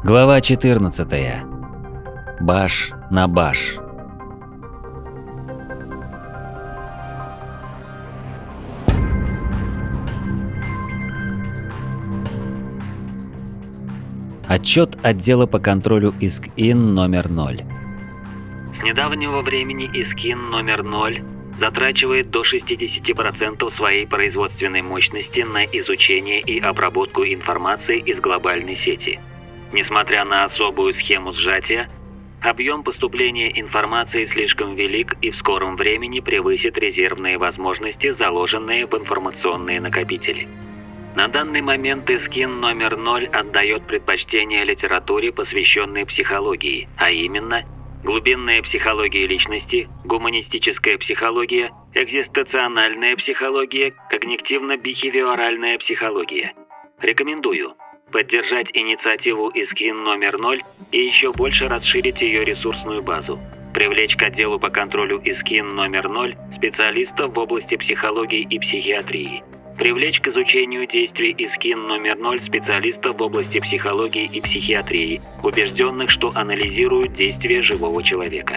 Глава 14. Баш на баш. Отчет отдела по контролю ИСК-ИН номер 0. С недавнего времени ИСК-ИН номер 0 затрачивает до 60% своей производственной мощности на изучение и обработку информации из глобальной сети. Несмотря на особую схему сжатия, объем поступления информации слишком велик и в скором времени превысит резервные возможности, заложенные в информационные накопители. На данный момент ИСК-ИН номер 0 отдает предпочтение литературе, посвященной психологии, а именно глубинная психология личности, гуманистическая психология, экзистенциональная психология, когнитивно-бихевиоральная психология. Рекомендую поддержать инициативу ИСК-ИН номер 0 и еще больше расширить ее ресурсную базу. Привлечь к отделу по контролю ИСК-ИН номер 0 специалистов в области психологии и психиатрии. Привлечь к изучению действий ИСК-ИН номер 0 специалистов в области психологии и психиатрии, убежденных, что анализируют действия живого человека.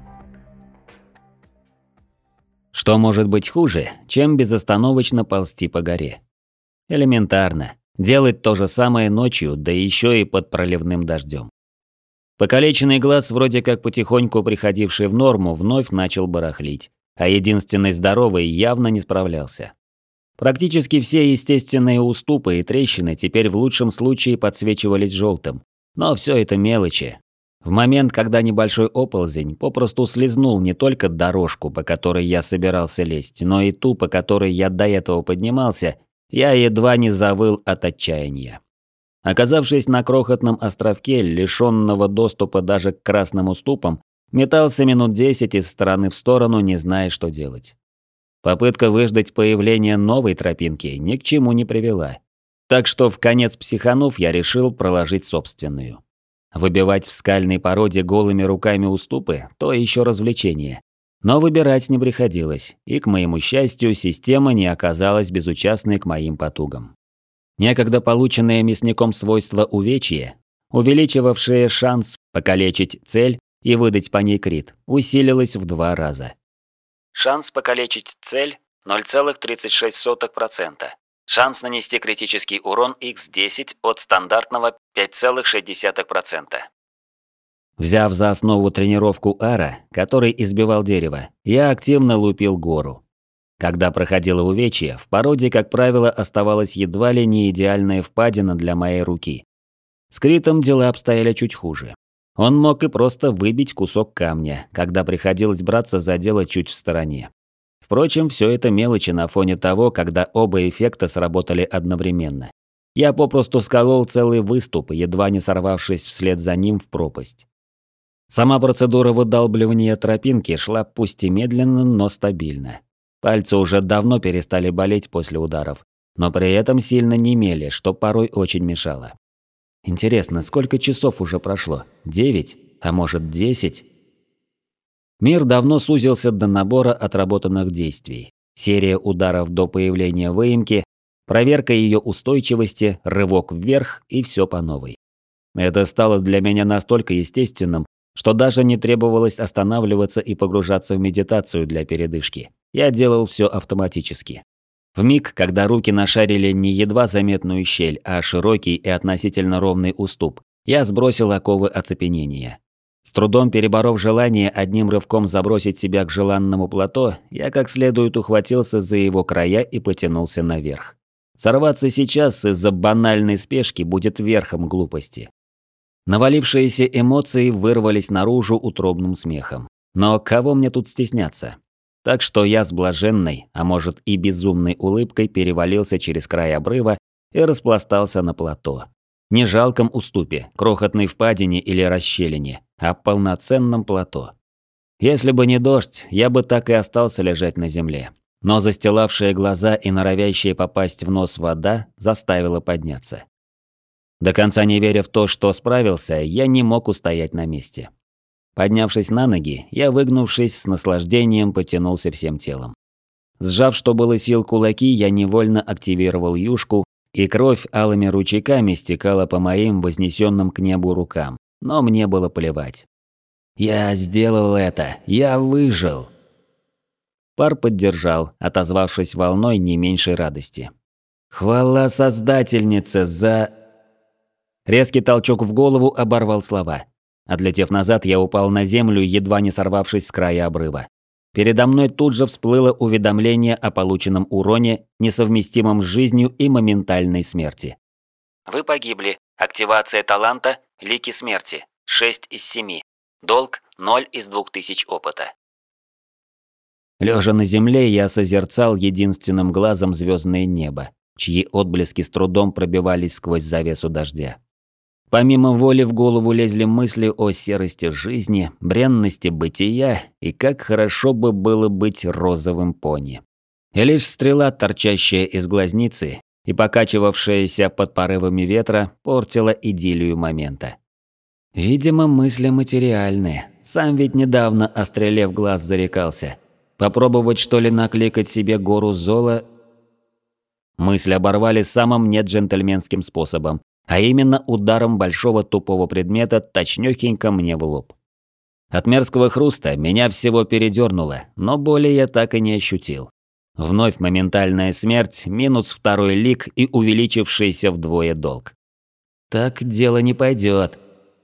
Что может быть хуже, чем безостановочно ползти по горе? Элементарно. Делать то же самое ночью, да еще и под проливным дождем. Покалеченный глаз, вроде как потихоньку приходивший в норму, вновь начал барахлить, а единственный здоровый явно не справлялся. Практически все естественные уступы и трещины теперь в лучшем случае подсвечивались желтым. Но все это мелочи. В момент, когда небольшой оползень попросту слезнул не только дорожку, по которой я собирался лезть, но и ту, по которой я до этого поднимался, я едва не завыл от отчаяния. Оказавшись на крохотном островке, лишенного доступа даже к красным уступам, метался минут 10 из стороны в сторону, не зная, что делать. Попытка выждать появления новой тропинки ни к чему не привела. Так что, вконец психанув, я решил проложить собственную. Выбивать в скальной породе голыми руками уступы – то еще развлечение. Но выбирать не приходилось, и, к моему счастью, система не оказалась безучастной к моим потугам. Некогда полученное мясником свойство увечья, увеличивавшее шанс покалечить цель и выдать по ней крит, усилилось в 2 раза. Шанс покалечить цель – 0,36%. Шанс нанести критический урон x10 от стандартного 5,6%. Взяв за основу тренировку Ара, который избивал дерево, я активно лупил гору. Когда проходило увечье, в породе, как правило, оставалась едва ли не идеальная впадина для моей руки. С критом дела обстояли чуть хуже. Он мог и просто выбить кусок камня, когда приходилось браться за дело чуть в стороне. Впрочем, все это мелочи на фоне того, когда оба эффекта сработали одновременно. Я попросту сколол целый выступ, едва не сорвавшись вслед за ним в пропасть. Сама процедура выдалбливания тропинки шла пусть и медленно, но стабильно. Пальцы уже давно перестали болеть после ударов, но при этом сильно немели, что порой очень мешало. Интересно, сколько часов уже прошло? 9? А может 10? Мир давно сузился до набора отработанных действий. Серия ударов до появления выемки, проверка ее устойчивости, рывок вверх и все по новой. Это стало для меня настолько естественным, что даже не требовалось останавливаться и погружаться в медитацию для передышки. Я делал все автоматически. Вмиг, когда руки нашарили не едва заметную щель, а широкий и относительно ровный уступ, я сбросил оковы оцепенения. С трудом переборов желание одним рывком забросить себя к желанному плато, я как следует ухватился за его края и потянулся наверх. Сорваться сейчас из-за банальной спешки будет верхом глупости. Навалившиеся эмоции вырвались наружу утробным смехом. Но кого мне тут стесняться? Так что я с блаженной, а может и безумной улыбкой перевалился через край обрыва и распластался на плато. Не жалком уступе, крохотной впадине или расщелине, а полноценном плато. Если бы не дождь, я бы так и остался лежать на земле. Но застилавшая глаза и норовящая попасть в нос вода заставила подняться. До конца не веря в то, что справился, я не мог устоять на месте. Поднявшись на ноги, я, выгнувшись, с наслаждением потянулся всем телом. Сжав, что было сил, кулаки, я невольно активировал юшку и кровь алыми ручейками стекала по моим вознесенным к небу рукам, но мне было плевать. «Я сделал это! Я выжил!» Пар поддержал, отозвавшись волной не меньшей радости. «Хвала Создательнице за...» Резкий толчок в голову оборвал слова. Отлетев назад, я упал на землю, едва не сорвавшись с края обрыва. Передо мной тут же всплыло уведомление о полученном уроне, несовместимом с жизнью и моментальной смерти. Вы погибли. Активация таланта «Лики смерти». 6 из 7. Долг 0 из 2000 опыта. Лежа на земле, я созерцал единственным глазом звездное небо, чьи отблески с трудом пробивались сквозь завесу дождя. Помимо воли в голову лезли мысли о серости жизни, бренности бытия и как хорошо бы было быть розовым пони. И лишь стрела, торчащая из глазницы и покачивавшаяся под порывами ветра, портила идиллию момента. Видимо, мысли материальные. Сам ведь недавно о стреле в глаз зарекался. Попробовать, что ли, накликать себе гору зола? Мысли оборвали самым неджентльменским способом, а именно ударом большого тупого предмета точнёхенько мне в лоб. От мерзкого хруста меня всего передёрнуло, но боли я так и не ощутил. Вновь моментальная смерть, минус второй лик и увеличившийся вдвое долг. Так дело не пойдёт.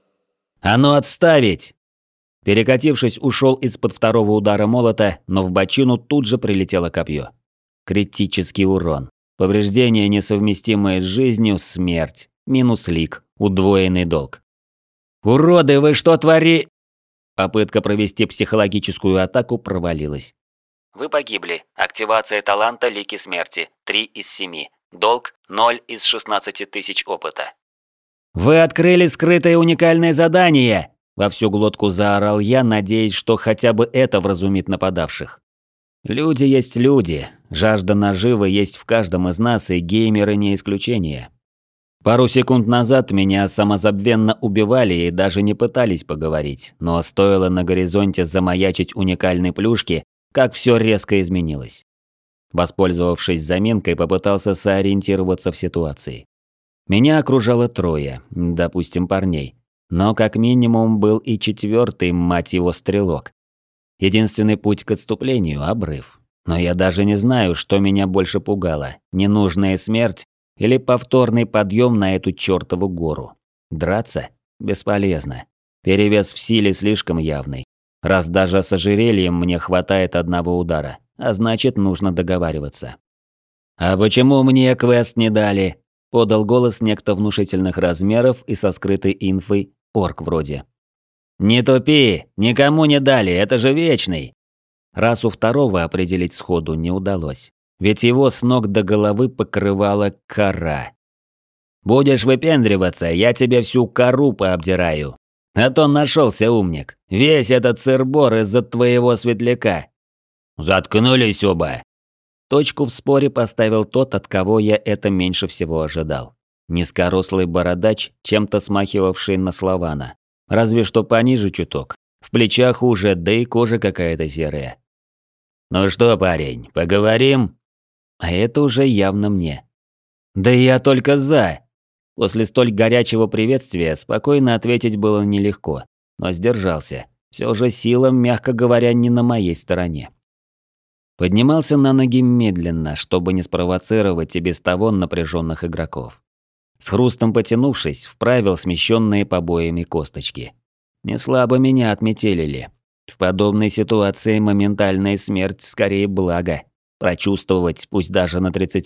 «А ну отставить!» Перекатившись, ушёл из-под второго удара молота, но в бочину тут же прилетело копье. Критический урон. Повреждение, несовместимое с жизнью, смерть. Минус лик. Удвоенный долг. «Уроды, вы что твори...» Попытка провести психологическую атаку провалилась. Вы погибли. Активация таланта «Лики смерти». 3 из 7. Долг 0 из 16 тысяч опыта. «Вы открыли скрытое уникальное задание!» Во всю глотку заорал я, надеясь, что хотя бы это вразумит нападавших. Люди есть люди, жажда наживы есть в каждом из нас, и геймеры не исключение. Пару секунд назад меня самозабвенно убивали и даже не пытались поговорить, но стоило на горизонте замаячить уникальной плюшки, как все резко изменилось. Воспользовавшись заминкой, попытался сориентироваться в ситуации. Меня окружало трое, допустим, парней. Но как минимум был и четвертый, мать его, стрелок. Единственный путь к отступлению – обрыв. Но я даже не знаю, что меня больше пугало – ненужная смерть или повторный подъем на эту чертову гору. Драться? Бесполезно. Перевес в силе слишком явный. Раз даже с ожерельем мне хватает одного удара, а значит, нужно договариваться. «А почему мне квест не дали?» – подал голос некто внушительных размеров и со скрытой инфой. Орк вроде. «Не тупи, никому не дали, это же вечный!» Расу второго определить сходу не удалось, ведь его с ног до головы покрывала кора. «Будешь выпендриваться, я тебе всю кору пообдираю. А то нашелся умник, весь этот сыр-бор из-за твоего светляка». «Заткнулись оба!» Точку в споре поставил тот, от кого я это меньше всего ожидал. Низкорослый бородач, чем-то смахивавший на Славана. Разве что пониже чуток. В плечах уже, да и кожа какая-то серая. «Ну что, парень, поговорим?» А это уже явно мне. «Да я только за!» После столь горячего приветствия спокойно ответить было нелегко, но сдержался. Все же сила, мягко говоря, не на моей стороне. Поднимался на ноги медленно, чтобы не спровоцировать и без того напряженных игроков. С хрустом потянувшись, вправил смещенные побоями косточки. Не слабо меня отметелили. В подобной ситуации моментальная смерть скорее благо. Прочувствовать, пусть даже на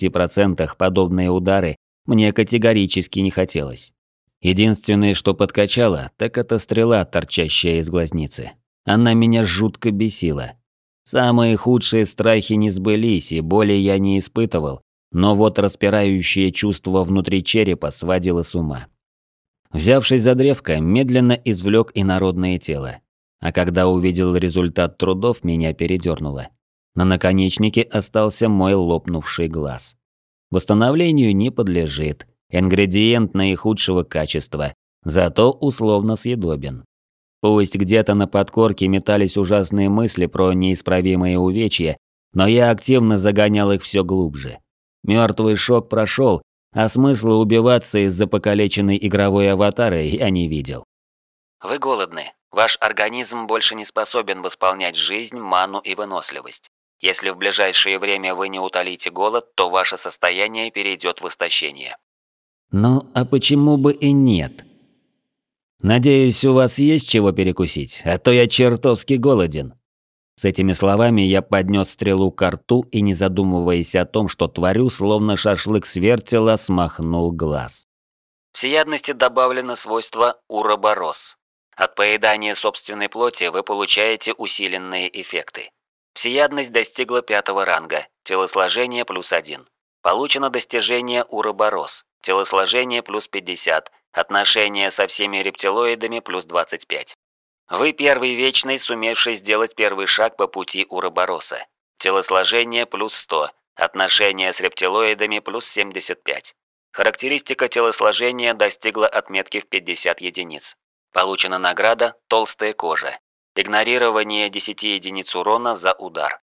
30% подобные удары, мне категорически не хотелось. Единственное, что подкачало, так это стрела, торчащая из глазницы. Она меня жутко бесила. Самые худшие страхи не сбылись, и боли я не испытывал. Но вот распирающее чувство внутри черепа сводило с ума. Взявшись за древко, медленно извлек инородное тело. А когда увидел результат трудов, меня передернуло. На наконечнике остался мой лопнувший глаз. Восстановлению не подлежит. Ингредиент наихудшего качества, зато условно съедобен. Пусть где-то на подкорке метались ужасные мысли про неисправимые увечья, но я активно загонял их все глубже. Мертвый шок прошел, а смысла убиваться из-за покалеченной игровой аватары я не видел. Вы голодны. Ваш организм больше не способен восполнять жизнь, ману и выносливость. Если в ближайшее время вы не утолите голод, то ваше состояние перейдет в истощение. Ну, а почему бы и нет? Надеюсь, у вас есть чего перекусить, а то я чертовски голоден. С этими словами я поднес стрелу к рту и, не задумываясь о том, что творю, словно шашлык с вертела, смахнул глаз. В всеядности добавлено свойство уроборос. От поедания собственной плоти вы получаете усиленные эффекты. Всеядность достигла 5-го ранга, телосложение +1. Получено достижение уроборос, телосложение +50, отношения со всеми рептилоидами +25. Вы первый вечный, сумевший сделать первый шаг по пути уробороса. Телосложение +100, отношения с рептилоидами +75. Характеристика телосложения достигла отметки в 50 единиц. Получена награда «Толстая кожа». Игнорирование 10 единиц урона за удар.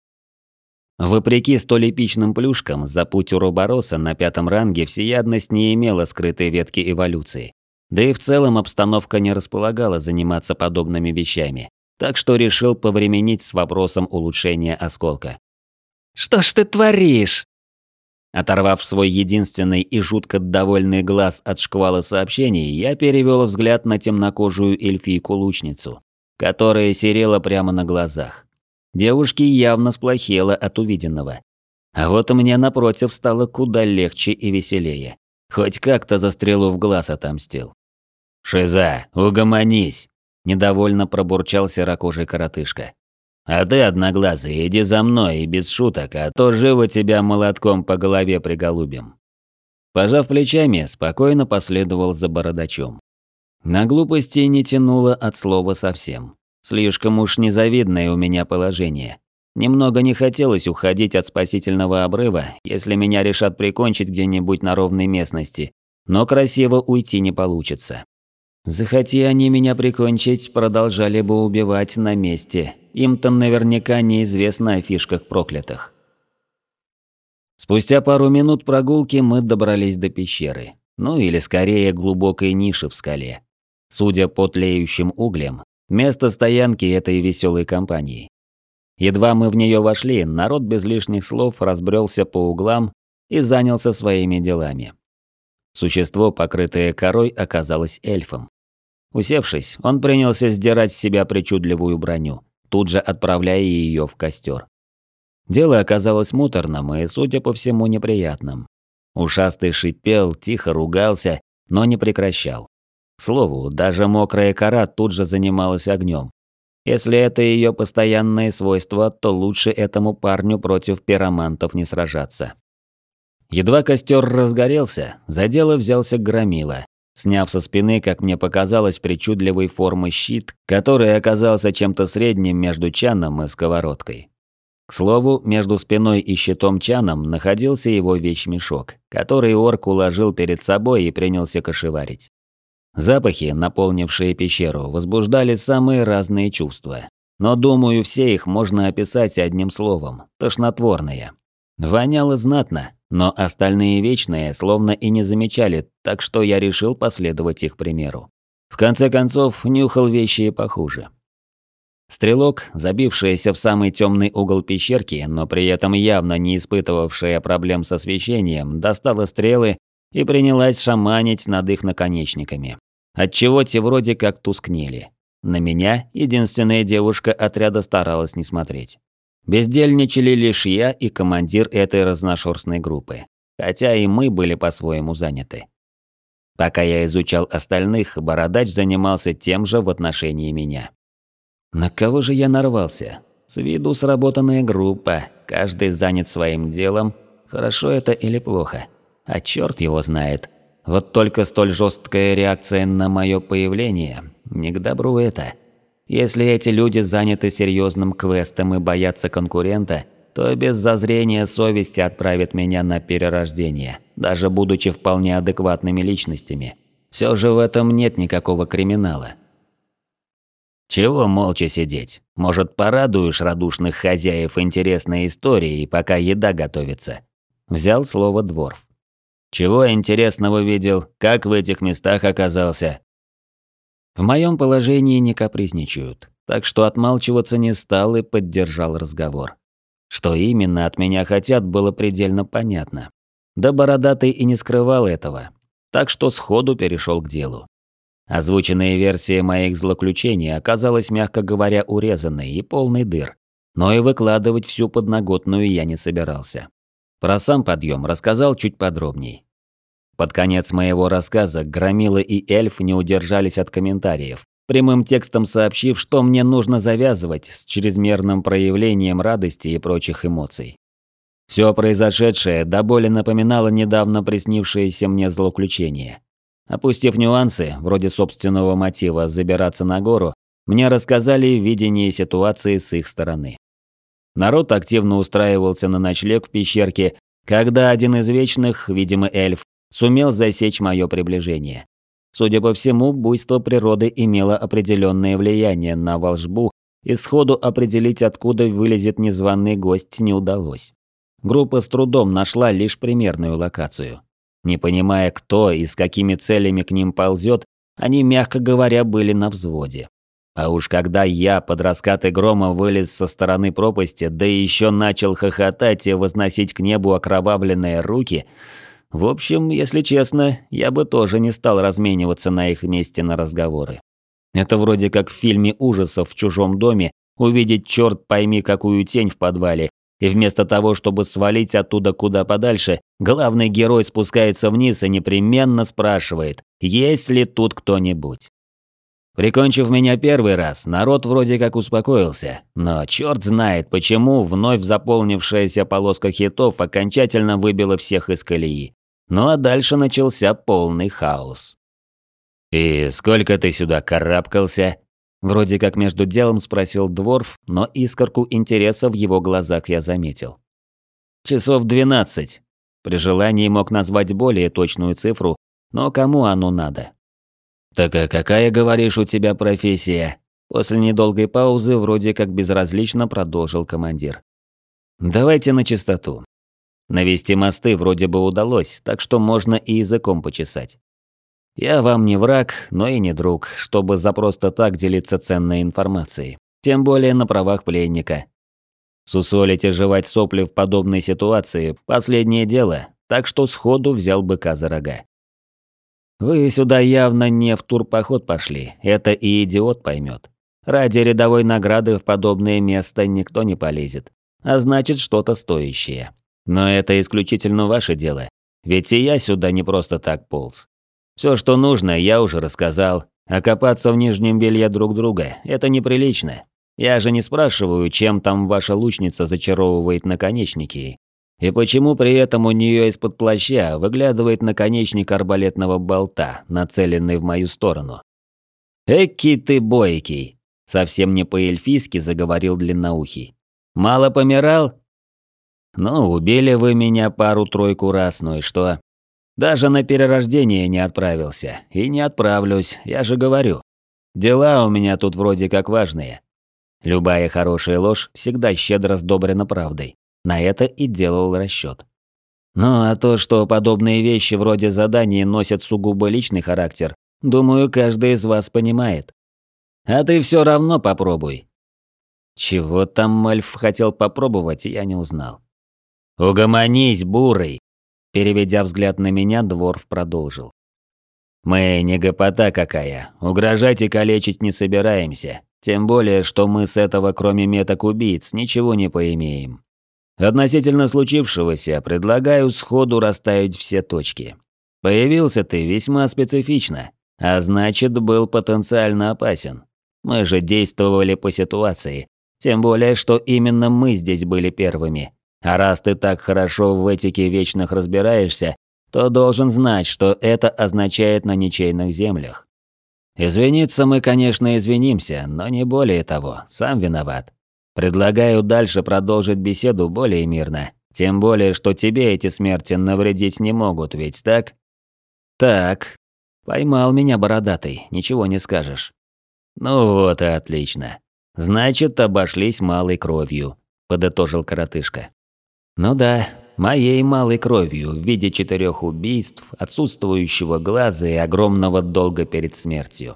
Вопреки столь эпичным плюшкам, за путь уробороса на 5-м ранге всеядность не имела скрытой ветки эволюции. Да и в целом обстановка не располагала заниматься подобными вещами, так что решил повременить с вопросом улучшения осколка. «Что ж ты творишь?» Оторвав свой единственный и жутко довольный глаз от шквала сообщений, я перевел взгляд на темнокожую эльфийку-лучницу, которая серела прямо на глазах. Девушке явно сплохело от увиденного. А вот мне напротив стало куда легче и веселее. Хоть как-то за стрелу в глаз отомстил. «Шиза, угомонись!» – недовольно пробурчал серокожий коротышка. «А ты, одноглазый, иди за мной и без шуток, а то живо тебя молотком по голове приголубим». Пожав плечами, спокойно последовал за бородачом. На глупости не тянуло от слова совсем. Слишком уж незавидное у меня положение. Немного не хотелось уходить от спасительного обрыва, если меня решат прикончить где-нибудь на ровной местности, но красиво уйти не получится. Захоти они меня прикончить, продолжали бы убивать на месте. Им-то наверняка неизвестно о фишках проклятых. Спустя пару минут прогулки мы добрались до пещеры. Ну или скорее глубокой ниши в скале. Судя по тлеющим углям, место стоянки этой веселой компании. Едва мы в нее вошли, народ без лишних слов разбрелся по углам и занялся своими делами. Существо, покрытое корой, оказалось эльфом. Усевшись, он принялся сдирать с себя причудливую броню, тут же отправляя ее в костер. Дело оказалось муторным и, судя по всему, неприятным. Ушастый шипел, тихо ругался, но не прекращал. К слову, даже мокрая кора тут же занималась огнем. Если это ее постоянное свойство, то лучше этому парню против пиромантов не сражаться. Едва костер разгорелся, за дело взялся Громила, сняв со спины, как мне показалось, причудливой формы щит, который оказался чем-то средним между чаном и сковородкой. К слову, между спиной и щитом чаном находился его вещмешок, который орк уложил перед собой и принялся кошеварить. Запахи, наполнившие пещеру, возбуждали самые разные чувства. Но, думаю, все их можно описать одним словом – тошнотворные. Воняло знатно, но остальные вечные словно и не замечали, так что я решил последовать их примеру. В конце концов, нюхал вещи и похуже. Стрелок, забившаяся в самый темный угол пещерки, но при этом явно не испытывавшая проблем с освещением, достала стрелы и принялась шаманить над их наконечниками, отчего те вроде как тускнели. На меня единственная девушка отряда старалась не смотреть. Бездельничали лишь я и командир этой разношерстной группы, хотя и мы были по-своему заняты. Пока я изучал остальных, бородач занимался тем же в отношении меня. На кого же я нарвался? С виду сработанная группа, каждый занят своим делом. Хорошо это или плохо? А черт его знает. Вот только столь жесткая реакция на мое появление, не к добру это. Если эти люди заняты серьезным квестом и боятся конкурента, то без зазрения совести отправят меня на перерождение, даже будучи вполне адекватными личностями. Все же в этом нет никакого криминала. Чего молча сидеть? Может, порадуешь радушных хозяев интересной историей, пока еда готовится? Взял слово Дворф. Чего интересного видел? Как в этих местах оказался?» В моем положении не капризничают, так что отмалчиваться не стал и поддержал разговор. Что именно от меня хотят, было предельно понятно. Да бородатый и не скрывал этого, так что сходу перешел к делу. Озвученная версия моих злоключений оказалась, мягко говоря, урезанной и полной дыр, но и выкладывать всю подноготную я не собирался. Про сам подъем рассказал чуть подробней. Под конец моего рассказа Громила и эльф не удержались от комментариев, прямым текстом сообщив, что мне нужно завязывать с чрезмерным проявлением радости и прочих эмоций. Все произошедшее до боли напоминало недавно приснившееся мне злоключение. Опустив нюансы, вроде собственного мотива забираться на гору, мне рассказали видение ситуации с их стороны. Народ активно устраивался на ночлег в пещерке, когда один из вечных, видимо эльф, сумел засечь мое приближение. Судя по всему, буйство природы имело определенное влияние на волшбу, и сходу определить, откуда вылезет незваный гость, не удалось. Группа с трудом нашла лишь примерную локацию. Не понимая, кто и с какими целями к ним ползет, они, мягко говоря, были на взводе. А уж когда я под раскаты грома вылез со стороны пропасти, да и еще начал хохотать и возносить к небу окровавленные руки... В общем, если честно, я бы тоже не стал размениваться на их месте на разговоры. Это вроде как в фильме ужасов «В чужом доме» увидеть черт пойми какую тень в подвале, и вместо того, чтобы свалить оттуда куда подальше, главный герой спускается вниз и непременно спрашивает, есть ли тут кто-нибудь. Прикончив меня первый раз, народ вроде как успокоился, но черт знает почему вновь заполнившаяся полоска хитов окончательно выбила всех из колеи. Ну а дальше начался полный хаос. «И сколько ты сюда карабкался?» Вроде как между делом спросил Дворф, но искорку интереса в его глазах я заметил. «Часов 12. При желании мог назвать более точную цифру, но кому оно надо? «Так а какая, говоришь, у тебя профессия?» После недолгой паузы вроде как безразлично продолжил командир. «Давайте на чистоту. Навести мосты вроде бы удалось, так что можно и языком почесать. Я вам не враг, но и не друг, чтобы за просто так делиться ценной информацией. Тем более на правах пленника. Сусолить и жевать сопли в подобной ситуации – последнее дело, так что сходу взял быка за рога. Вы сюда явно не в турпоход пошли, это и идиот поймет. Ради рядовой награды в подобное место никто не полезет, а значит что-то стоящее. Но это исключительно ваше дело, ведь и я сюда не просто так полз. Все, что нужно, я уже рассказал, а копаться в нижнем белье друг друга – это неприлично. Я же не спрашиваю, чем там ваша лучница зачаровывает наконечники. И почему при этом у нее из-под плаща выглядывает наконечник арбалетного болта, нацеленный в мою сторону. «Эки ты бойкий!» – совсем не по-эльфийски заговорил длинноухий. «Мало помирал?» «Ну, убили вы меня пару-тройку раз, ну и что? Даже на перерождение не отправился. И не отправлюсь, я же говорю. Дела у меня тут вроде как важные. Любая хорошая ложь всегда щедро сдобрена правдой. На это и делал расчет. Ну а то, что подобные вещи вроде заданий носят сугубо личный характер, думаю, каждый из вас понимает. А ты все равно попробуй». Чего там эльф хотел попробовать, я не узнал. «Угомонись, бурый!» Переведя взгляд на меня, Дворф продолжил. «Мы не гопота какая, угрожать и калечить не собираемся, тем более, что мы с этого, кроме меток убийц, ничего не поимеем. Относительно случившегося, предлагаю сходу расставить все точки. Появился ты весьма специфично, а значит, был потенциально опасен. Мы же действовали по ситуации, тем более, что именно мы здесь были первыми. А раз ты так хорошо в этике вечных разбираешься, то должен знать, что это означает на ничейных землях. Извиниться мы, конечно, извинимся, но не более того, сам виноват. Предлагаю дальше продолжить беседу более мирно, тем более, что тебе эти смерти навредить не могут, ведь так? Так, поймал меня бородатый, ничего не скажешь. Ну вот и отлично. Значит, обошлись малой кровью, подытожил коротышка. Ну да, Моей малой кровью в виде 4 убийств, отсутствующего глаза и огромного долга перед смертью.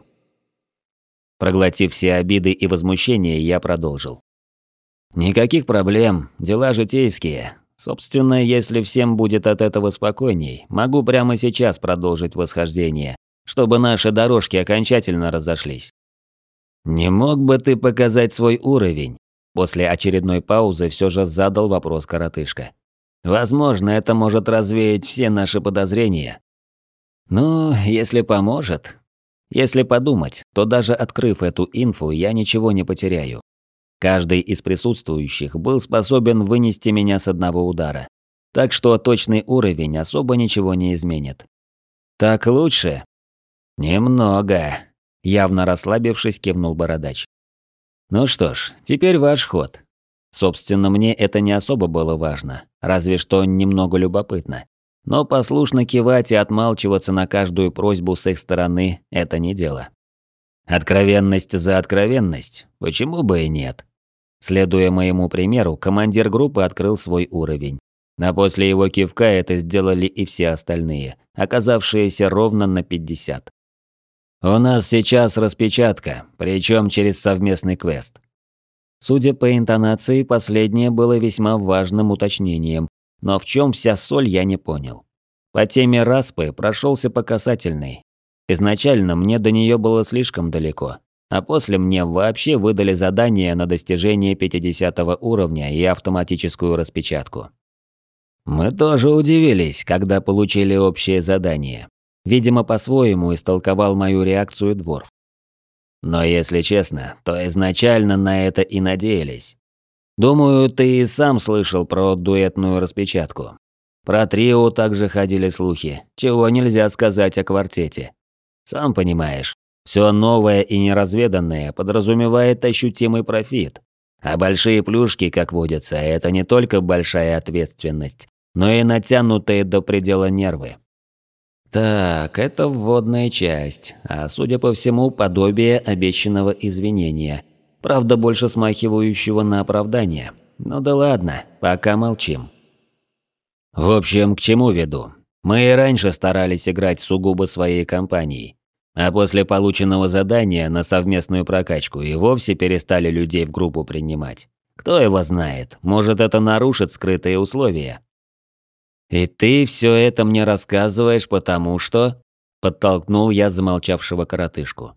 Проглотив все обиды и возмущения, я продолжил. Никаких проблем, дела житейские. Собственно, если всем будет от этого спокойней, могу прямо сейчас продолжить восхождение, чтобы наши дорожки окончательно разошлись. Не мог бы ты показать свой уровень? После очередной паузы все же задал вопрос коротышка. Возможно, это может развеять все наши подозрения. Ну, если поможет. Если подумать, то даже открыв эту инфу, я ничего не потеряю. Каждый из присутствующих был способен вынести меня с одного удара. Так что точный уровень особо ничего не изменит. Так лучше? Немного. Явно расслабившись, кивнул бородач. Ну что ж, теперь ваш ход. Собственно, мне это не особо было важно, разве что немного любопытно. Но послушно кивать и отмалчиваться на каждую просьбу с их стороны – это не дело. Откровенность за откровенность, почему бы и нет? Следуя моему примеру, командир группы открыл свой уровень. А после его кивка это сделали и все остальные, оказавшиеся ровно на 50. У нас сейчас распечатка, причем через совместный квест. Судя по интонации, последнее было весьма важным уточнением, но в чем вся соль, я не понял. По теме распы прошелся по касательной. Изначально мне до нее было слишком далеко, а после мне вообще выдали задание на достижение 50 уровня и автоматическую распечатку. Мы тоже удивились, когда получили общее задание. Видимо, по-своему истолковал мою реакцию Дворф. Но если честно, то изначально на это и надеялись. Думаю, ты и сам слышал про дуэтную распечатку. Про трио также ходили слухи, чего нельзя сказать о квартете. Сам понимаешь, все новое и неразведанное подразумевает ощутимый профит. А большие плюшки, как водится, это не только большая ответственность, но и натянутые до предела нервы. Так, это вводная часть, а судя по всему, подобие обещанного извинения. Правда, больше смахивающего на оправдание. Ну да ладно, пока молчим. В общем, к чему веду? Мы и раньше старались играть сугубо своей компанией. А после полученного задания на совместную прокачку и вовсе перестали людей в группу принимать. Кто его знает, может это нарушит скрытые условия. «И ты все это мне рассказываешь, потому что...» – подтолкнул я замолчавшего коротышку.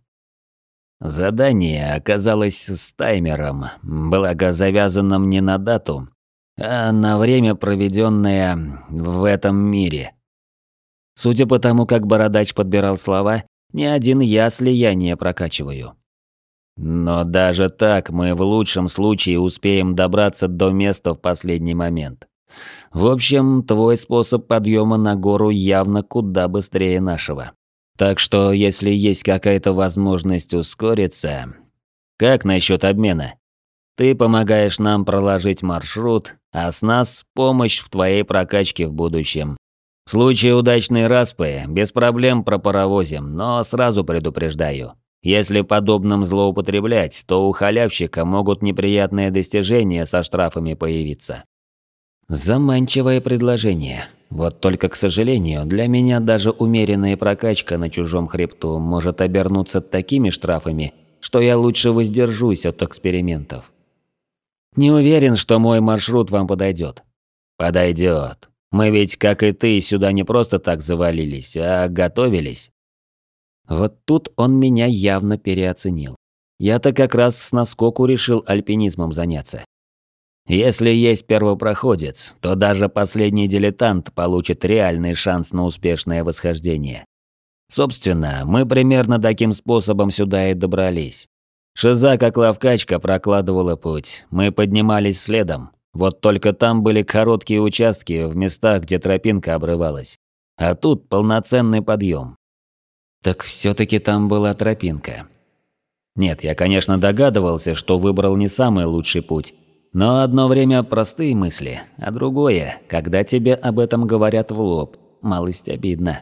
Задание оказалось с таймером, благо завязанным не на дату, а на время, проведенное в этом мире. Судя по тому, как бородач подбирал слова, ни один я слияние прокачиваю. Но даже так мы в лучшем случае успеем добраться до места в последний момент. В общем, твой способ подъема на гору явно куда быстрее нашего. Так что, если есть какая-то возможность ускориться... Как насчет обмена? Ты помогаешь нам проложить маршрут, а с нас помощь в твоей прокачке в будущем. В случае удачной распы без проблем пропаровозим, но сразу предупреждаю. Если подобным злоупотреблять, то у халявщика могут неприятные достижения со штрафами появиться. Заманчивое предложение. Вот только, к сожалению, для меня даже умеренная прокачка на чужом хребту может обернуться такими штрафами, что я лучше воздержусь от экспериментов. Не уверен, что мой маршрут вам подойдет. Подойдет. Мы ведь, как и ты, сюда не просто так завалились, а готовились. Вот тут он меня явно переоценил. Я-то как раз с наскоку решил альпинизмом заняться. Если есть первопроходец, то даже последний дилетант получит реальный шанс на успешное восхождение. Собственно, мы примерно таким способом сюда и добрались. Шиза, как ловкачка, прокладывала путь, мы поднимались следом. Вот только там были короткие участки в местах, где тропинка обрывалась. А тут полноценный подъем. Так все-таки там была тропинка. Нет, я, конечно, догадывался, что выбрал не самый лучший путь. Но одно время простые мысли, а другое, когда тебе об этом говорят в лоб, малость обидно.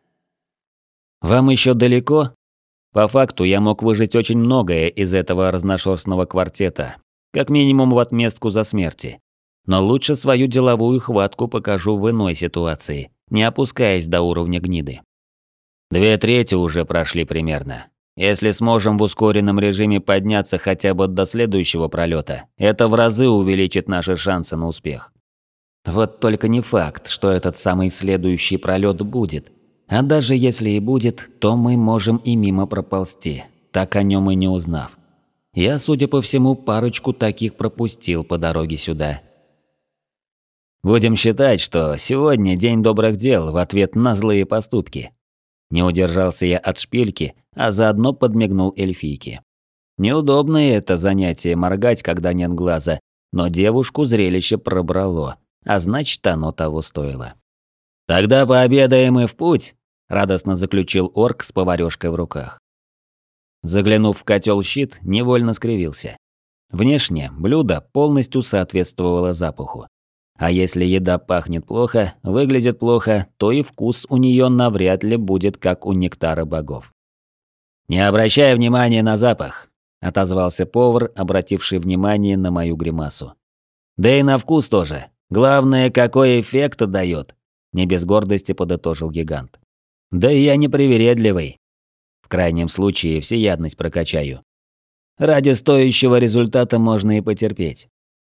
Вам еще далеко? По факту я мог выжить очень многое из этого разношерстного квартета, как минимум в отместку за смерти. Но лучше свою деловую хватку покажу в иной ситуации, не опускаясь до уровня гниды. 2/3 уже прошли примерно. Если сможем в ускоренном режиме подняться хотя бы до следующего пролета, это в разы увеличит наши шансы на успех. Вот только не факт, что этот самый следующий пролет будет. А даже если и будет, то мы можем и мимо проползти, так о нем и не узнав. Я, судя по всему, парочку таких пропустил по дороге сюда. Будем считать, что сегодня день добрых дел в ответ на злые поступки. Не удержался я от шпильки, а заодно подмигнул эльфийке. Неудобное это занятие моргать, когда нет глаза, но девушку зрелище пробрало, а значит, оно того стоило. «Тогда пообедаем и в путь», – радостно заключил орк с поварёшкой в руках. Заглянув в котел-щит, невольно скривился. Внешне блюдо полностью соответствовало запаху. А если еда пахнет плохо, выглядит плохо, то и вкус у нее навряд ли будет как у нектара богов. «Не обращай внимания на запах», – отозвался повар, обративший внимание на мою гримасу. «Да и на вкус тоже. Главное, какой эффект дает», – не без гордости подытожил гигант. «Да и я не привередливый. В крайнем случае всеядность прокачаю. Ради стоящего результата можно и потерпеть».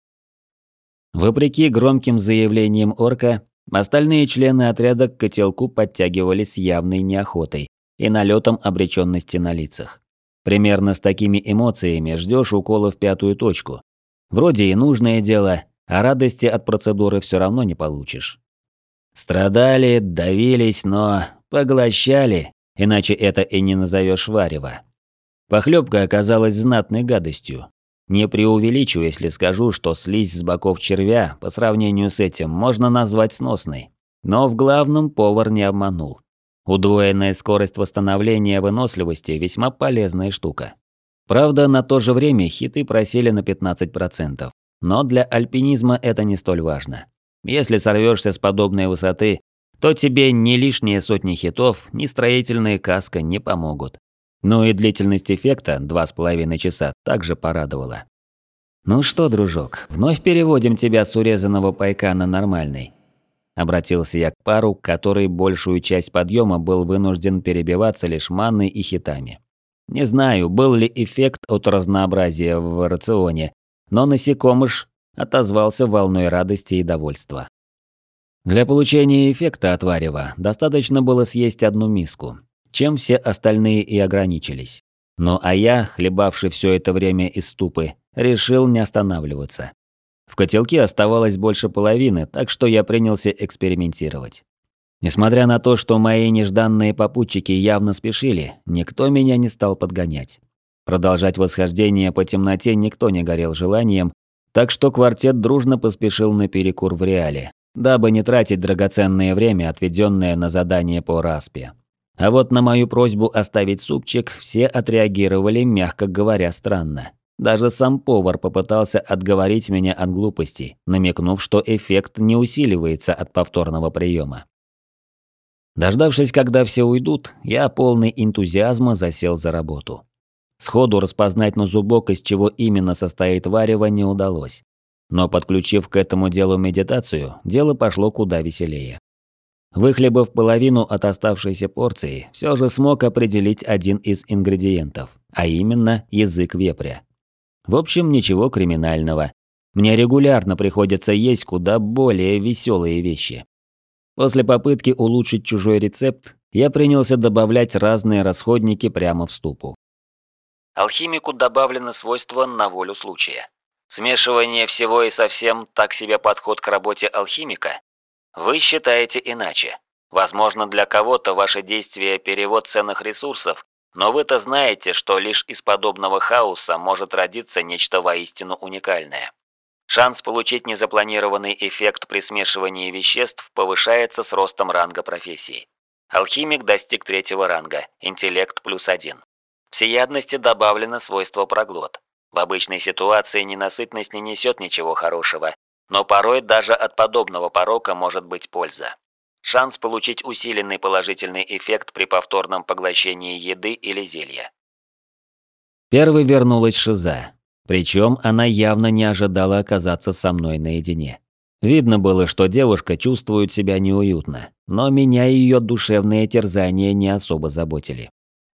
Вопреки громким заявлениям орка, остальные члены отряда к котелку подтягивались с явной неохотой и налетом обреченности на лицах. Примерно с такими эмоциями ждешь укола в пятую точку. Вроде и нужное дело, а радости от процедуры все равно не получишь. Страдали, давились, но поглощали, иначе это и не назовешь варево. Похлебка оказалась знатной гадостью. Не преувеличу, если скажу, что слизь с боков червя по сравнению с этим можно назвать сносной. Но в главном повар не обманул. Удвоенная скорость восстановления выносливости – весьма полезная штука. Правда, на то же время хиты просели на 15%. Но для альпинизма это не столь важно. Если сорвешься с подобной высоты, то тебе ни лишние сотни хитов, ни строительная каска не помогут. Ну и длительность эффекта, 2,5 часа, также порадовала. «Ну что, дружок, вновь переводим тебя с урезанного пайка на нормальный». Обратился я к пару, который большую часть подъема был вынужден перебиваться лишь манной и хитами. Не знаю, был ли эффект от разнообразия в рационе, но насекомыш отозвался волной радости и довольства. Для получения эффекта от варева достаточно было съесть одну миску, чем все остальные и ограничились. Ну а я, хлебавший все это время из ступы, решил не останавливаться. В котелке оставалось больше половины, так что я принялся экспериментировать. Несмотря на то, что мои нежданные попутчики явно спешили, никто меня не стал подгонять. Продолжать восхождение по темноте никто не горел желанием, так что квартет дружно поспешил на перекур в реале, дабы не тратить драгоценное время, отведенное на задание по распе. А вот на мою просьбу оставить супчик все отреагировали, мягко говоря, странно. Даже сам повар попытался отговорить меня от глупостей, намекнув, что эффект не усиливается от повторного приема. Дождавшись, когда все уйдут, я полный энтузиазма засел за работу. Сходу распознать на зубок, из чего именно состоит варево, не удалось. Но подключив к этому делу медитацию, дело пошло куда веселее. Выхлебав половину от оставшейся порции, все же смог определить один из ингредиентов, а именно язык вепря. В общем, ничего криминального. Мне регулярно приходится есть куда более веселые вещи. После попытки улучшить чужой рецепт, я принялся добавлять разные расходники прямо в ступу. Алхимику добавлено свойство на волю случая. Смешивание всего и совсем так себе подход к работе алхимика? Вы считаете иначе. Возможно, для кого-то ваше действие – перевод ценных ресурсов, но вы-то знаете, что лишь из подобного хаоса может родиться нечто воистину уникальное. Шанс получить незапланированный эффект при смешивании веществ повышается с ростом ранга профессии. Алхимик достиг 3-го ранга, интеллект +1. Всеядности добавлено свойство проглот. В обычной ситуации ненасытность не несет ничего хорошего, но порой даже от подобного порока может быть польза. Шанс получить усиленный положительный эффект при повторном поглощении еды или зелья. Первой вернулась шиза. Причем она явно не ожидала оказаться со мной наедине. Видно было, что девушка чувствует себя неуютно, но меня ее душевные терзания не особо заботили.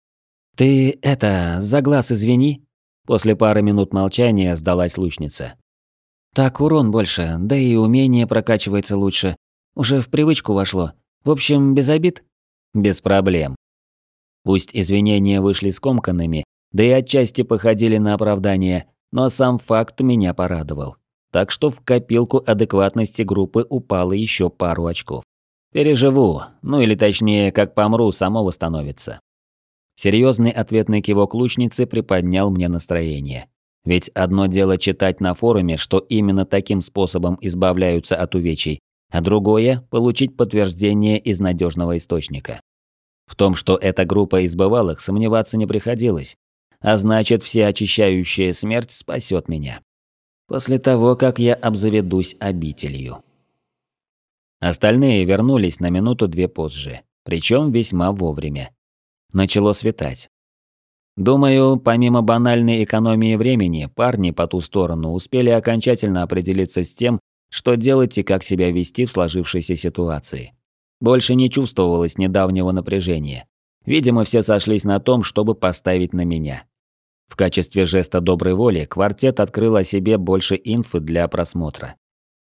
«Ты за глаз извини?» После пары минут молчания сдалась лучница. «Так урон больше, да и умение прокачивается лучше. Уже в привычку вошло. В общем, без обид?» «Без проблем». Пусть извинения вышли скомканными, да и отчасти походили на оправдание, но сам факт меня порадовал. Так что в копилку адекватности группы упало еще пару очков. Переживу, ну или точнее, как помру, само восстановится. Серьезный ответный кивок лучницы приподнял мне настроение. Ведь одно дело читать на форуме, что именно таким способом избавляются от увечий, а другое – получить подтверждение из надежного источника. В том, что эта группа из бывалых, сомневаться не приходилось. А значит, всеочищающая смерть спасет меня. После того, как я обзаведусь обителью. Остальные вернулись на минуту-две позже, причем весьма вовремя. Начало светать. Думаю, помимо банальной экономии времени, парни по ту сторону успели окончательно определиться с тем, что делать и как себя вести в сложившейся ситуации. Больше не чувствовалось недавнего напряжения. Видимо, все сошлись на том, чтобы поставить на меня. В качестве жеста доброй воли квартет открыл о себе больше инфы для просмотра.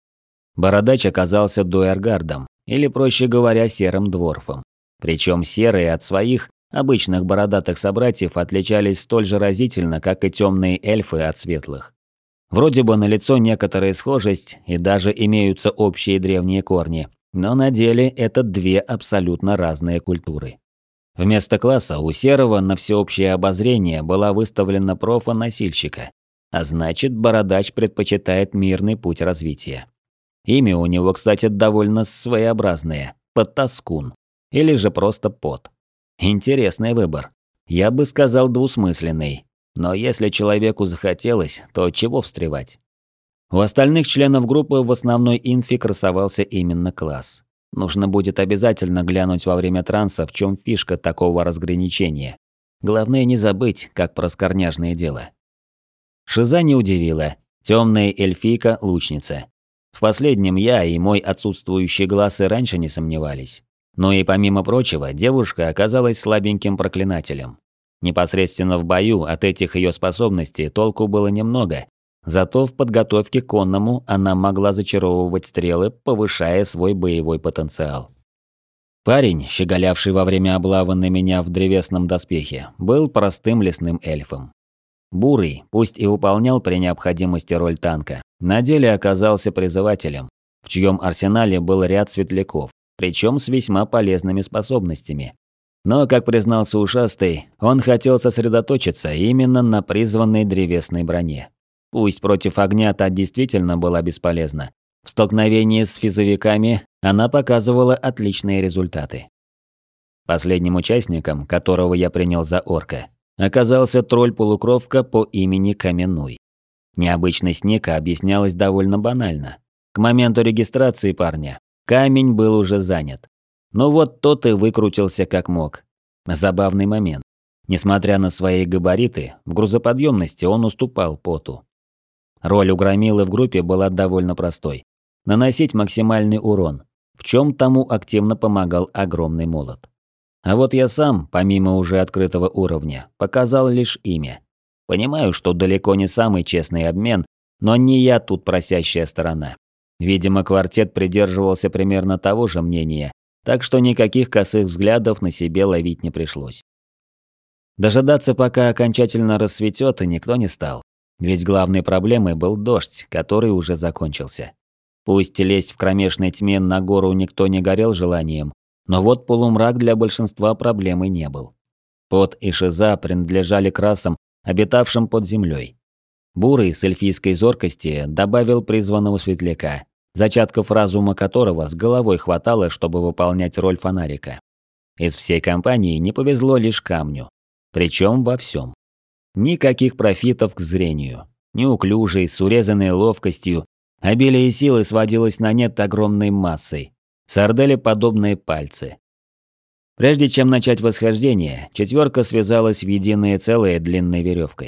Бородач оказался дуэргардом, или, проще говоря, серым дворфом. Причем серые от своих, обычных бородатых собратьев отличались столь же разительно, как и темные эльфы от светлых. Вроде бы налицо некоторая схожесть и даже имеются общие древние корни, но на деле это две абсолютно разные культуры. Вместо класса у серого на всеобщее обозрение была выставлена профа-носильщика, а значит, бородач предпочитает мирный путь развития. Имя у него, кстати, довольно своеобразное – Подтаскун, или же просто Под. Интересный выбор. Я бы сказал двусмысленный, но если человеку захотелось, то чего встревать? У остальных членов группы в основной инфе красовался именно класс. Нужно будет обязательно глянуть во время транса, в чем фишка такого разграничения. Главное не забыть, как про скорняжное дело. Шиза не удивила. Темная эльфийка – лучница. В последнем я и мой отсутствующий глаз и раньше не сомневались. Но и помимо прочего, девушка оказалась слабеньким проклинателем. Непосредственно в бою от этих ее способностей толку было немного, зато в подготовке к конному она могла зачаровывать стрелы, повышая свой боевой потенциал. Парень, щеголявший во время облавы на меня в древесном доспехе, был простым лесным эльфом. Бурый, пусть и выполнял при необходимости роль танка, на деле оказался призывателем, в чьем арсенале был ряд светляков, причем с весьма полезными способностями. Но, как признался ушастый, он хотел сосредоточиться именно на призванной древесной броне. Пусть против огня та действительно была бесполезна, в столкновении с физовиками она показывала отличные результаты. Последним участником, которого я принял за орка, оказался тролль-полукровка по имени Каменуй. Необычность ника объяснялась довольно банально. К моменту регистрации парня камень был уже занят. Но вот тот и выкрутился как мог. Забавный момент. Несмотря на свои габариты, в грузоподъемности он уступал Поту. Роль у громилы в группе была довольно простой. Наносить максимальный урон, в чем тому активно помогал огромный молот. А вот я сам, помимо уже открытого уровня, показал лишь имя. Понимаю, что далеко не самый честный обмен, но не я тут просящая сторона. Видимо, квартет придерживался примерно того же мнения, так что никаких косых взглядов на себе ловить не пришлось. Дожидаться, пока окончательно рассветет, никто не стал. Ведь главной проблемой был дождь, который уже закончился. Пусть лезть в кромешной тьме на гору никто не горел желанием, но вот полумрак для большинства проблемой не был. Под и Шиза принадлежали к расам, обитавшим под землей. Бурый с эльфийской зоркости добавил призванного светляка, зачатков разума которого с головой хватало, чтобы выполнять роль фонарика. Из всей компании не повезло лишь камню. Причем во всем. Никаких профитов к зрению. Неуклюжий, с урезанной ловкостью, обилие силы сводилось на нет огромной массой. Сарделеподобные пальцы. Прежде чем начать восхождение, четверка связалась в единое целое длинной веревкой.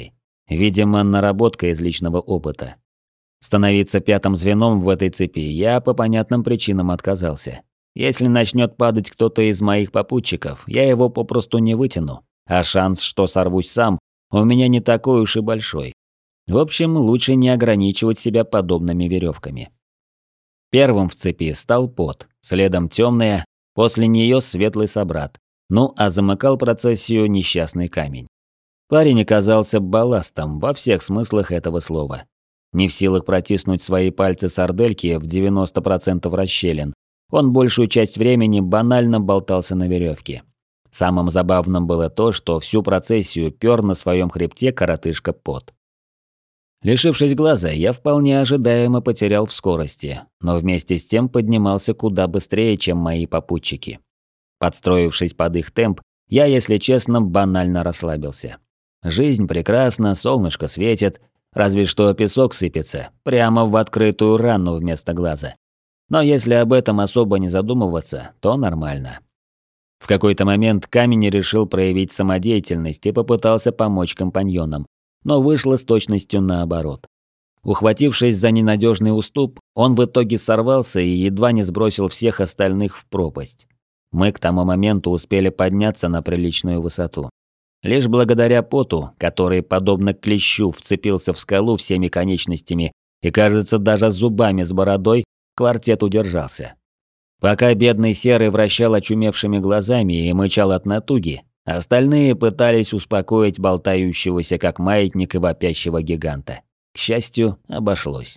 Видимо, наработка из личного опыта. Становиться пятым звеном в этой цепи я по понятным причинам отказался. Если начнет падать кто-то из моих попутчиков, я его попросту не вытяну, а шанс, что сорвусь сам, у меня не такой уж и большой. В общем, лучше не ограничивать себя подобными веревками. Первым в цепи стал Пот, следом Темная, после нее Светлый Собрат. Ну а замыкал процессию несчастный Камень. Парень оказался балластом во всех смыслах этого слова. Не в силах протиснуть свои пальцы сардельки в 90% расщелин, он большую часть времени банально болтался на веревке. Самым забавным было то, что всю процессию пёр на своем хребте коротышка Пот. Лишившись глаза, я вполне ожидаемо потерял в скорости, но вместе с тем поднимался куда быстрее, чем мои попутчики. Подстроившись под их темп, я, если честно, банально расслабился. Жизнь прекрасна, солнышко светит, разве что песок сыпется прямо в открытую рану вместо глаза. Но если об этом особо не задумываться, то нормально. В какой-то момент Камень решил проявить самодеятельность и попытался помочь компаньонам, но вышло с точностью наоборот. Ухватившись за ненадежный уступ, он в итоге сорвался и едва не сбросил всех остальных в пропасть. Мы к тому моменту успели подняться на приличную высоту. Лишь благодаря Поту, который, подобно клещу, вцепился в скалу всеми конечностями и, кажется, даже зубами с бородой, квартет удержался. Пока бедный Серый вращал очумевшими глазами и мычал от натуги, остальные пытались успокоить болтающегося как маятник и вопящего гиганта. К счастью, обошлось.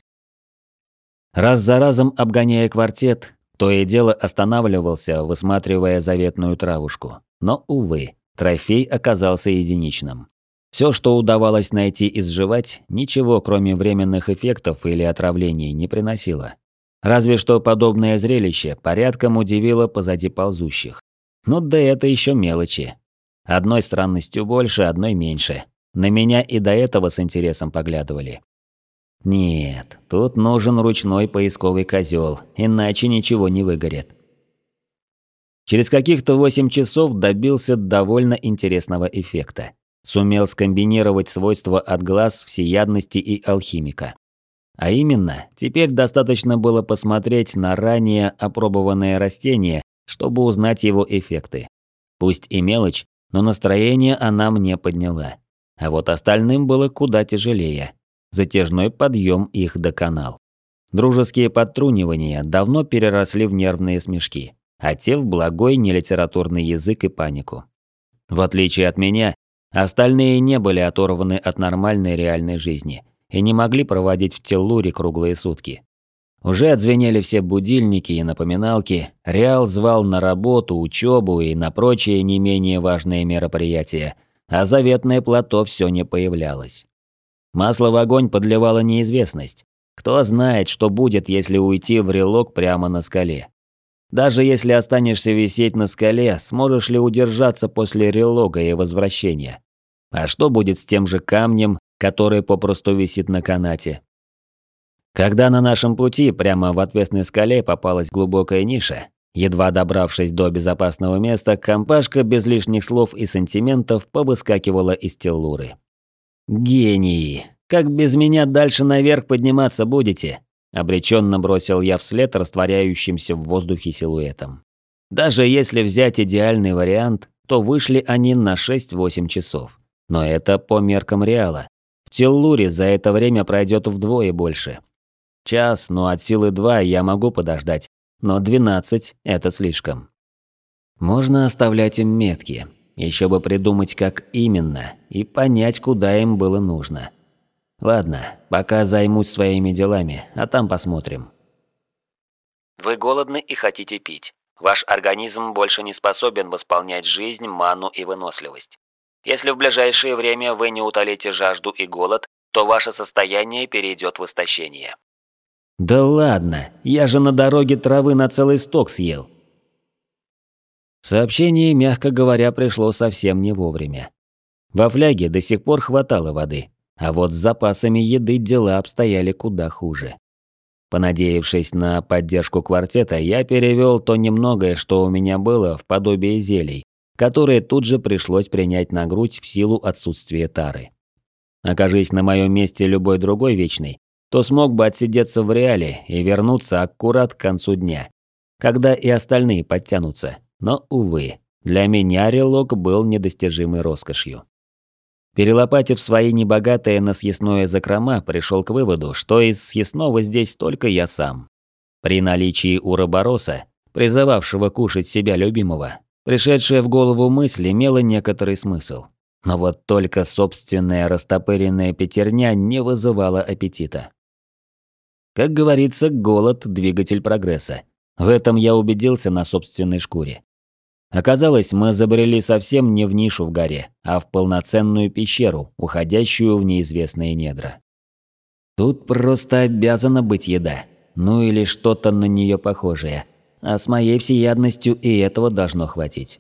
Раз за разом обгоняя квартет, то и дело останавливался, высматривая заветную травушку. Но, увы, трофей оказался единичным. Все, что удавалось найти и сживать, ничего кроме временных эффектов или отравлений не приносило. Разве что подобное зрелище порядком удивило позади ползущих. Ну да это еще мелочи. Одной странностью больше, одной меньше. На меня и до этого с интересом поглядывали. Нет, тут нужен ручной поисковый козел, иначе ничего не выгорит. Через каких-то 8 часов добился довольно интересного эффекта. Сумел скомбинировать свойства от глаз, всеядности и алхимика. А именно, теперь достаточно было посмотреть на ранее опробованное растение, чтобы узнать его эффекты. Пусть и мелочь, но настроение она мне подняла. А вот остальным было куда тяжелее. Затяжной подъем их доконал. Дружеские подтрунивания давно переросли в нервные смешки, а те в благой нелитературный язык и панику. В отличие от меня, остальные не были оторваны от нормальной реальной жизни и не могли проводить в Теллуре круглые сутки. Уже отзвенели все будильники и напоминалки, Реал звал на работу, учебу и на прочие не менее важные мероприятия, а заветное плато все не появлялось. Масло в огонь подливала неизвестность. Кто знает, что будет, если уйти в релок прямо на скале. Даже если останешься висеть на скале, сможешь ли удержаться после релога и возвращения? А что будет с тем же камнем, который попросту висит на канате? Когда на нашем пути прямо в отвесной скале попалась глубокая ниша, едва добравшись до безопасного места, компашка без лишних слов и сантиментов повыскакивала из Теллуры. «Гении! Как без меня дальше наверх подниматься будете?» – обреченно бросил я вслед растворяющимся в воздухе силуэтом. Даже если взять идеальный вариант, то вышли они на 6-8 часов. Но это по меркам Реала. В Теллуре за это время пройдет вдвое больше. Час, ну от силы 2 я могу подождать, но 12 – это слишком. Можно оставлять им метки. Еще бы придумать, как именно, и понять, куда им было нужно. Ладно, пока займусь своими делами, а там посмотрим. Вы голодны и хотите пить. Ваш организм больше не способен восполнять жизнь, ману и выносливость. Если в ближайшее время вы не утолите жажду и голод, то ваше состояние перейдет в истощение. Да ладно, я же на дороге травы на целый сток съел. Сообщение, мягко говоря, пришло совсем не вовремя. Во фляге до сих пор хватало воды, а вот с запасами еды дела обстояли куда хуже. Понадеявшись на поддержку квартета, я перевел то немногое, что у меня было, в подобие зелий, которые тут же пришлось принять на грудь в силу отсутствия тары. Окажись на моем месте любой другой Вечный, то смог бы отсидеться в реале и вернуться аккурат к концу дня, когда и остальные подтянутся. Но, увы, для меня релок был недостижимой роскошью. Перелопатив свои небогатые на съестное закрома, пришел к выводу, что из съестного здесь только я сам. При наличии уробороса, призывавшего кушать себя любимого, пришедшая в голову мысль имела некоторый смысл. Но вот только собственная растопыренная пятерня не вызывала аппетита. Как говорится, голод – двигатель прогресса. В этом я убедился на собственной шкуре. Оказалось, мы забрели совсем не в нишу в горе, а в полноценную пещеру, уходящую в неизвестные недра. Тут просто обязана быть еда, ну или что-то на нее похожее, а с моей всеядностью и этого должно хватить.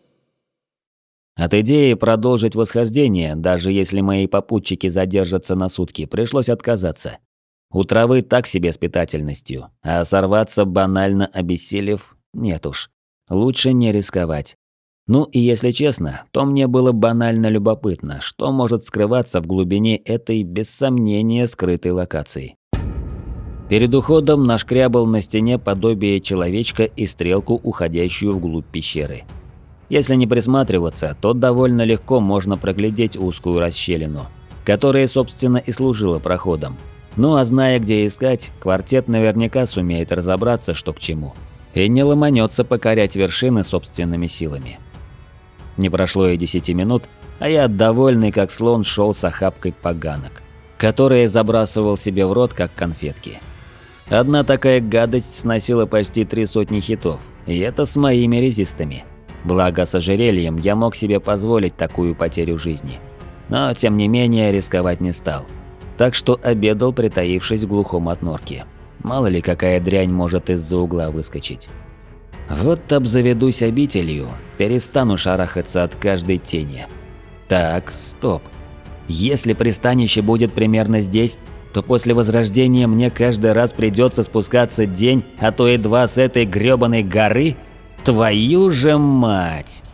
От идеи продолжить восхождение, даже если мои попутчики задержатся на сутки, пришлось отказаться. У травы так себе с питательностью, а сорваться банально обессилев – нет уж. Лучше не рисковать. Ну и если честно, то мне было банально любопытно, что может скрываться в глубине этой, без сомнения, скрытой локации. Перед уходом нашкрябал на стене подобие человечка и стрелку, уходящую вглубь пещеры. Если не присматриваться, то довольно легко можно проглядеть узкую расщелину, которая, собственно, и служила проходом. Ну а зная, где искать, квартет наверняка сумеет разобраться, что к чему, и не ломанется покорять вершины собственными силами. Не прошло и 10 минут, а я, довольный как слон, шел с охапкой поганок, которые забрасывал себе в рот, как конфетки. Одна такая гадость сносила почти 300 хитов, и это с моими резистами. Благо, с ожерельем я мог себе позволить такую потерю жизни. Но, тем не менее, рисковать не стал. Так что обедал, притаившись в глухом отнорке. Мало ли, какая дрянь может из-за угла выскочить. Вот обзаведусь обителью, перестану шарахаться от каждой тени. Так, стоп. Если пристанище будет примерно здесь, то после возрождения мне каждый раз придется спускаться день, а то и два с этой грёбаной горы? Твою же мать!